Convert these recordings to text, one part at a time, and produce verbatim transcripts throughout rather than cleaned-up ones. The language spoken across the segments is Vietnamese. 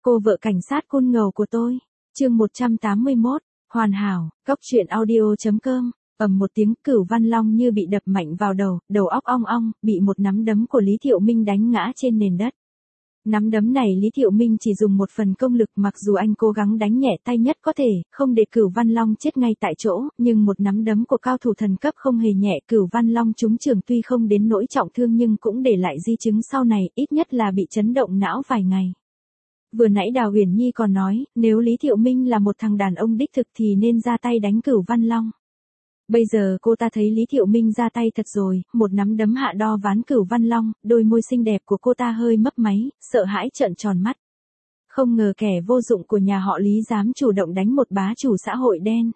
Cô vợ cảnh sát côn ngầu của tôi. Chương một trăm tám mươi mốt, hoàn hảo, góc truyện audio chấm com. Ầm một tiếng, Cửu Văn Long như bị đập mạnh vào đầu, đầu óc ong ong, bị một nắm đấm của Lý Thiệu Minh đánh ngã trên nền đất. Nắm đấm này Lý Thiệu Minh chỉ dùng một phần công lực, mặc dù anh cố gắng đánh nhẹ tay nhất có thể, không để Cửu Văn Long chết ngay tại chỗ, nhưng một nắm đấm của cao thủ thần cấp không hề nhẹ. Cửu Văn Long trúng trường tuy không đến nỗi trọng thương nhưng cũng để lại di chứng sau này, ít nhất là bị chấn động não vài ngày. Vừa nãy Đào Uyển Nhi còn nói, nếu Lý Thiệu Minh là một thằng đàn ông đích thực thì nên ra tay đánh Cửu Văn Long. Bây giờ cô ta thấy Lý Thiệu Minh ra tay thật rồi, một nắm đấm hạ đo ván Cửu Văn Long, đôi môi xinh đẹp của cô ta hơi mấp máy, sợ hãi trợn tròn mắt. Không ngờ kẻ vô dụng của nhà họ Lý dám chủ động đánh một bá chủ xã hội đen.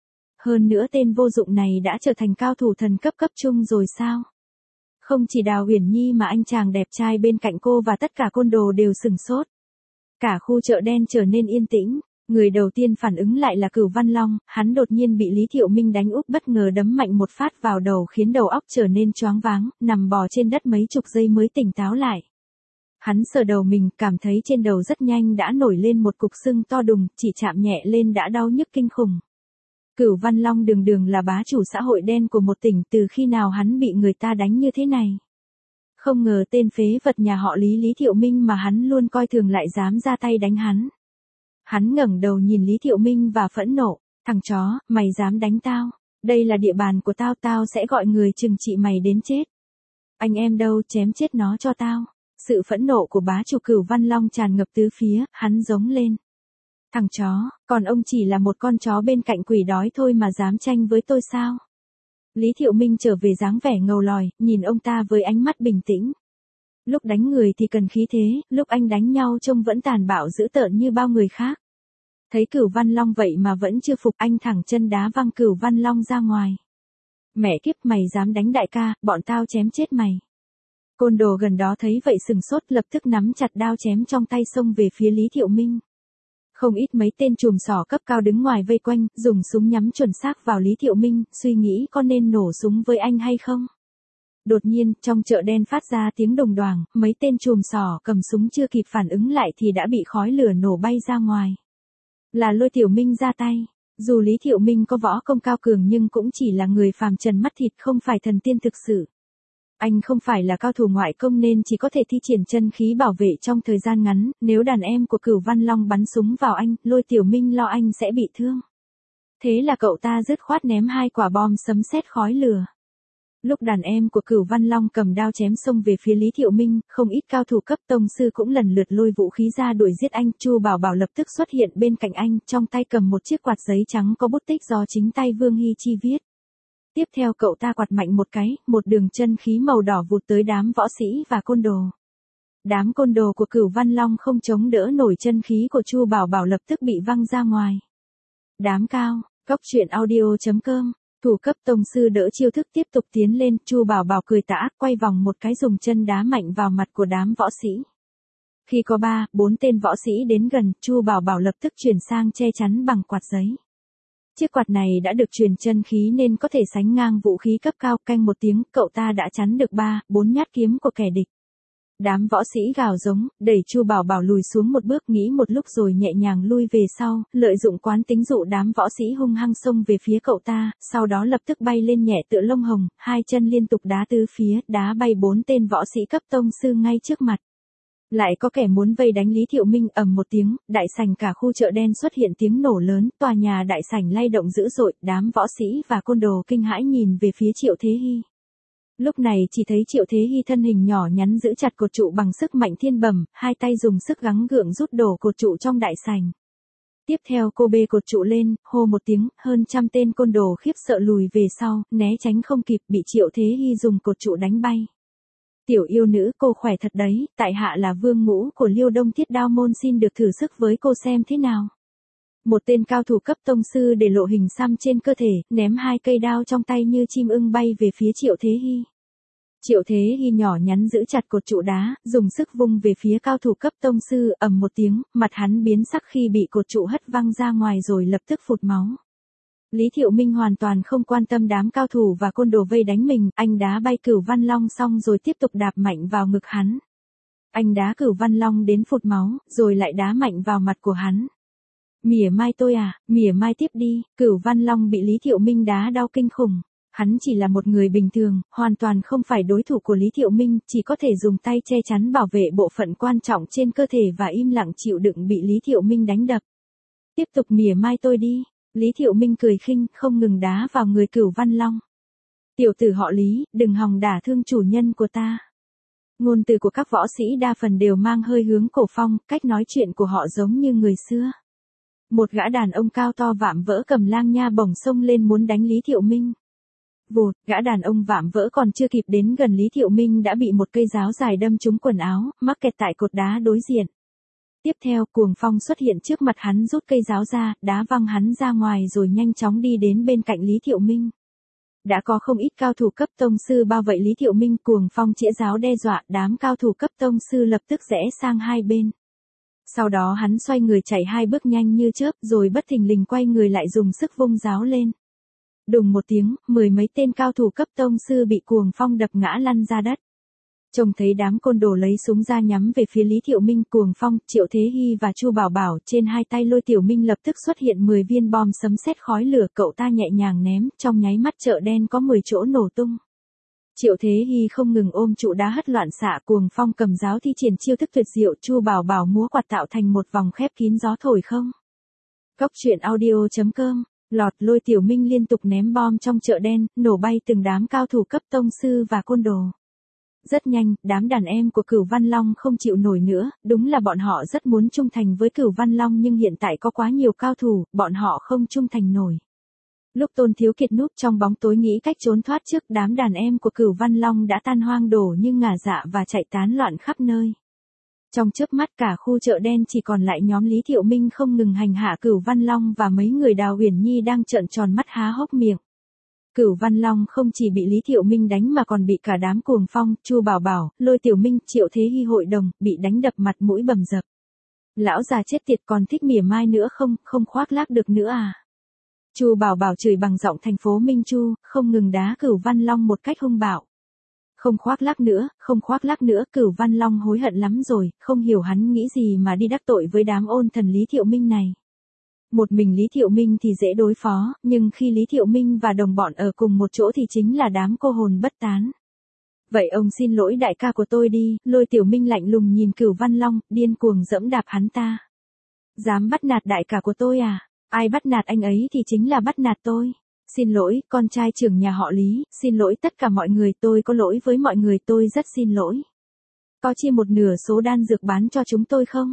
Hơn nữa tên vô dụng này đã trở thành cao thủ thần cấp cấp trung rồi sao? Không chỉ Đào Uyển Nhi mà anh chàng đẹp trai bên cạnh cô và tất cả côn đồ đều sửng sốt. Cả khu chợ đen trở nên yên tĩnh. Người đầu tiên phản ứng lại là Cửu Văn Long, hắn đột nhiên bị Lý Thiệu Minh đánh úp bất ngờ đấm mạnh một phát vào đầu khiến đầu óc trở nên choáng váng, nằm bò trên đất mấy chục giây mới tỉnh táo lại. Hắn sờ đầu mình, cảm thấy trên đầu rất nhanh đã nổi lên một cục sưng to đùng, chỉ chạm nhẹ lên đã đau nhức kinh khủng. Cửu Văn Long đường đường là bá chủ xã hội đen của một tỉnh, từ khi nào hắn bị người ta đánh như thế này? Không ngờ tên phế vật nhà họ Lý Lý Thiệu Minh mà hắn luôn coi thường lại dám ra tay đánh hắn. Hắn ngẩng đầu nhìn Lý Thiệu Minh và phẫn nộ, thằng chó, mày dám đánh tao, đây là địa bàn của tao, tao sẽ gọi người trừng trị mày đến chết. Anh em đâu, chém chết nó cho tao. Sự phẫn nộ của bá chủ Cửu Văn Long tràn ngập tứ phía, hắn giống lên. Thằng chó, còn ông chỉ là một con chó bên cạnh quỷ đói thôi mà dám tranh với tôi sao? Lý Thiệu Minh trở về dáng vẻ ngầu lòi, nhìn ông ta với ánh mắt bình tĩnh. Lúc đánh người thì cần khí thế, lúc anh đánh nhau trông vẫn tàn bạo dữ tợn như bao người khác. Thấy Cửu Văn Long vậy mà vẫn chưa phục, anh thẳng chân đá văng Cửu Văn Long ra ngoài. Mẹ kiếp, mày dám đánh đại ca, bọn tao chém chết mày. Côn đồ gần đó thấy vậy sừng sốt, lập tức nắm chặt đao chém trong tay xông về phía Lý Thiệu Minh. Không ít mấy tên trùm sỏ cấp cao đứng ngoài vây quanh, dùng súng nhắm chuẩn xác vào Lý Thiệu Minh, suy nghĩ có nên nổ súng với anh hay không. Đột nhiên, trong chợ đen phát ra tiếng đồng đoàng, mấy tên trùm sỏ cầm súng chưa kịp phản ứng lại thì đã bị khói lửa nổ bay ra ngoài. Là Lôi Tiểu Minh ra tay. Dù Lý Thiệu Minh có võ công cao cường nhưng cũng chỉ là người phàm trần mắt thịt, không phải thần tiên thực sự. Anh không phải là cao thủ ngoại công nên chỉ có thể thi triển chân khí bảo vệ trong thời gian ngắn, nếu đàn em của Cửu Văn Long bắn súng vào anh, Lôi Tiểu Minh lo anh sẽ bị thương. Thế là cậu ta dứt khoát ném hai quả bom sấm sét khói lửa. Lúc đàn em của Cửu Văn Long cầm đao chém xông về phía Lý Thiệu Minh, không ít cao thủ cấp tông sư cũng lần lượt lôi vũ khí ra đuổi giết anh. Chu Bảo Bảo lập tức xuất hiện bên cạnh anh, trong tay cầm một chiếc quạt giấy trắng có bút tích do chính tay Vương Hy Chi viết. Tiếp theo cậu ta quạt mạnh một cái, một đường chân khí màu đỏ vụt tới đám võ sĩ và côn đồ. Đám côn đồ của Cửu Văn Long không chống đỡ nổi chân khí của Chu Bảo Bảo, lập tức bị văng ra ngoài. Đám cao, góc truyện audio chấm com. Thủ cấp tông sư đỡ chiêu thức tiếp tục tiến lên, Chu Bảo Bảo cười tà ác quay vòng một cái dùng chân đá mạnh vào mặt của đám võ sĩ. Khi có ba, bốn tên võ sĩ đến gần, Chu Bảo Bảo lập tức chuyển sang che chắn bằng quạt giấy. Chiếc quạt này đã được truyền chân khí nên có thể sánh ngang vũ khí cấp cao, canh một tiếng, cậu ta đã chắn được ba, bốn nhát kiếm của kẻ địch. Đám võ sĩ gào giống, đẩy Chu Bảo Bảo lùi xuống một bước, nghĩ một lúc rồi nhẹ nhàng lui về sau, lợi dụng quán tính dụ đám võ sĩ hung hăng xông về phía cậu ta, sau đó lập tức bay lên nhẹ tựa lông hồng, hai chân liên tục đá tứ phía, đá bay bốn tên võ sĩ cấp tông sư ngay trước mặt. Lại có kẻ muốn vây đánh Lý Thiệu Minh, ầm một tiếng, đại sảnh cả khu chợ đen xuất hiện tiếng nổ lớn, tòa nhà đại sảnh lay động dữ dội, đám võ sĩ và côn đồ kinh hãi nhìn về phía Triệu Thế Hy. Lúc này chỉ thấy Triệu Thế Hy thân hình nhỏ nhắn giữ chặt cột trụ bằng sức mạnh thiên bẩm, hai tay dùng sức gắng gượng rút đổ cột trụ trong đại sảnh. Tiếp theo cô bê cột trụ lên, hô một tiếng, hơn trăm tên côn đồ khiếp sợ lùi về sau, né tránh không kịp, bị Triệu Thế Hy dùng cột trụ đánh bay. Tiểu yêu nữ, cô khỏe thật đấy, tại hạ là Vương Ngũ của Liêu Đông Thiết Đao Môn, xin được thử sức với cô xem thế nào. Một tên cao thủ cấp tông sư để lộ hình xăm trên cơ thể, ném hai cây đao trong tay như chim ưng bay về phía Triệu Thế Hy. Triệu Thế Hy nhỏ nhắn giữ chặt cột trụ đá, dùng sức vung về phía cao thủ cấp tông sư, ầm một tiếng, mặt hắn biến sắc khi bị cột trụ hất văng ra ngoài rồi lập tức phụt máu. Lý Thiệu Minh hoàn toàn không quan tâm đám cao thủ và côn đồ vây đánh mình, anh đá bay Cửu Văn Long xong rồi tiếp tục đạp mạnh vào ngực hắn. Anh đá Cửu Văn Long đến phụt máu, rồi lại đá mạnh vào mặt của hắn. Mỉa mai tôi à, mỉa mai tiếp đi, Cửu Văn Long bị Lý Thiệu Minh đá đau kinh khủng. Hắn chỉ là một người bình thường, hoàn toàn không phải đối thủ của Lý Thiệu Minh, chỉ có thể dùng tay che chắn bảo vệ bộ phận quan trọng trên cơ thể và im lặng chịu đựng bị Lý Thiệu Minh đánh đập. Tiếp tục mỉa mai tôi đi, Lý Thiệu Minh cười khinh, không ngừng đá vào người Cửu Văn Long. Tiểu tử họ Lý, đừng hòng đả thương chủ nhân của ta. Ngôn từ của các võ sĩ đa phần đều mang hơi hướng cổ phong, cách nói chuyện của họ giống như người xưa. Một gã đàn ông cao to vạm vỡ cầm lang nha bổng xông lên muốn đánh Lý Thiệu Minh. Vụt, gã đàn ông vạm vỡ còn chưa kịp đến gần Lý Thiệu Minh đã bị một cây giáo dài đâm trúng quần áo, mắc kẹt tại cột đá đối diện. Tiếp theo, Cuồng Phong xuất hiện trước mặt hắn rút cây giáo ra, đá văng hắn ra ngoài rồi nhanh chóng đi đến bên cạnh Lý Thiệu Minh. Đã có không ít cao thủ cấp tông sư bao vây Lý Thiệu Minh, Cuồng Phong chĩa giáo đe dọa, đám cao thủ cấp tông sư lập tức rẽ sang hai bên. Sau đó hắn xoay người chạy hai bước nhanh như chớp rồi bất thình lình quay người lại dùng sức vung giáo lên. Đùng một tiếng, mười mấy tên cao thủ cấp tông sư bị Cuồng Phong đập ngã lăn ra đất. Trông thấy đám côn đồ lấy súng ra nhắm về phía Lý Thiệu Minh, Cuồng Phong, Triệu Thế Hy và Chu Bảo Bảo trên hai tay Lôi Tiểu Minh lập tức xuất hiện mười viên bom sấm sét khói lửa, cậu ta nhẹ nhàng ném, trong nháy mắt chợ đen có mười chỗ nổ tung. Triệu Thế Hy không ngừng ôm trụ đá hất loạn xạ, Cuồng Phong cầm giáo thi triển chiêu thức tuyệt diệu, Chu Bảo Bảo múa quạt tạo thành một vòng khép kín gió thổi không. Cốc truyện audio chấm com. Lọt, Lôi Tiểu Minh liên tục ném bom trong chợ đen, nổ bay từng đám cao thủ cấp tông sư và côn đồ. Rất nhanh, đám đàn em của Cửu Văn Long không chịu nổi nữa, đúng là bọn họ rất muốn trung thành với Cửu Văn Long nhưng hiện tại có quá nhiều cao thủ, bọn họ không trung thành nổi. Lúc Tôn Thiếu Kiệt núp trong bóng tối nghĩ cách trốn thoát trước, đám đàn em của Cửu Văn Long đã tan hoang đổ như ngả dạ và chạy tán loạn khắp nơi. Trong chớp mắt cả khu chợ đen chỉ còn lại nhóm Lý Thiệu Minh không ngừng hành hạ Cửu Văn Long và mấy người Đào Uyển Nhi đang trợn tròn mắt há hốc miệng. Cửu Văn Long không chỉ bị Lý Thiệu Minh đánh mà còn bị cả đám Cuồng Phong, Chu Bảo Bảo, Lôi Tiểu Minh, Triệu Thế Hy hội đồng, bị đánh đập mặt mũi bầm dập. Lão già chết tiệt còn thích mỉa mai nữa không, không khoác lác được nữa à. Chu Bảo Bảo chửi bằng giọng thành phố Minh Chu, không ngừng đá Cửu Văn Long một cách hung bạo. Không khoác lác nữa, không khoác lác nữa, Cửu Văn Long hối hận lắm rồi, không hiểu hắn nghĩ gì mà đi đắc tội với đám ôn thần Lý Thiệu Minh này. Một mình Lý Thiệu Minh thì dễ đối phó, nhưng khi Lý Thiệu Minh và đồng bọn ở cùng một chỗ thì chính là đám cô hồn bất tán. Vậy ông xin lỗi đại ca của tôi đi, Lôi Tiểu Minh lạnh lùng nhìn Cửu Văn Long, điên cuồng giẫm đạp hắn ta. Dám bắt nạt đại ca của tôi à? Ai bắt nạt anh ấy thì chính là bắt nạt tôi. Xin lỗi, con trai trưởng nhà họ Lý, xin lỗi tất cả mọi người, tôi có lỗi với mọi người, tôi rất xin lỗi. Có chia một nửa số đan dược bán cho chúng tôi không?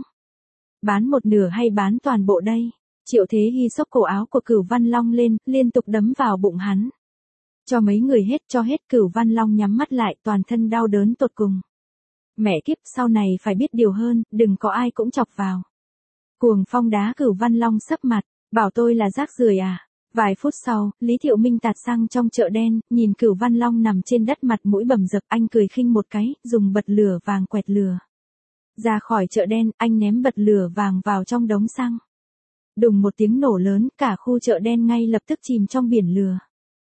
Bán một nửa hay bán toàn bộ đây? Triệu Thế Hy xốc cổ áo của Cửu Văn Long lên, liên tục đấm vào bụng hắn. Cho mấy người hết, cho hết. Cửu Văn Long nhắm mắt lại, toàn thân đau đớn tột cùng. Mẹ kiếp, sau này phải biết điều hơn, đừng có ai cũng chọc vào. Cuồng Phong đá Cửu Văn Long sấp mặt, bảo tôi là rác rưởi à? Vài phút sau, Lý Thiệu Minh tạt xăng trong chợ đen, nhìn Cửu Văn Long nằm trên đất mặt mũi bầm dập, anh cười khinh một cái, dùng bật lửa vàng quẹt lửa. Ra khỏi chợ đen, anh ném bật lửa vàng vào trong đống xăng. Đùng một tiếng nổ lớn, cả khu chợ đen ngay lập tức chìm trong biển lửa.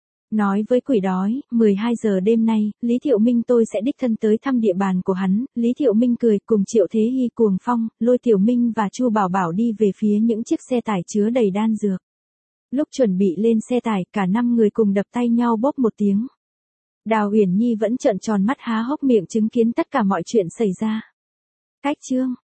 Nói với quỷ đói, mười hai giờ đêm nay, Lý Thiệu Minh tôi sẽ đích thân tới thăm địa bàn của hắn. Lý Thiệu Minh cười, cùng Triệu Thế Hy, Cuồng Phong, Lôi Tiểu Minh và Chu Bảo Bảo đi về phía những chiếc xe tải chứa đầy đan dược. Lúc chuẩn bị lên xe tải, cả năm người cùng đập tay nhau bốp một tiếng. Đào Uyển Nhi vẫn trợn tròn mắt há hốc miệng chứng kiến tất cả mọi chuyện xảy ra. Cách chương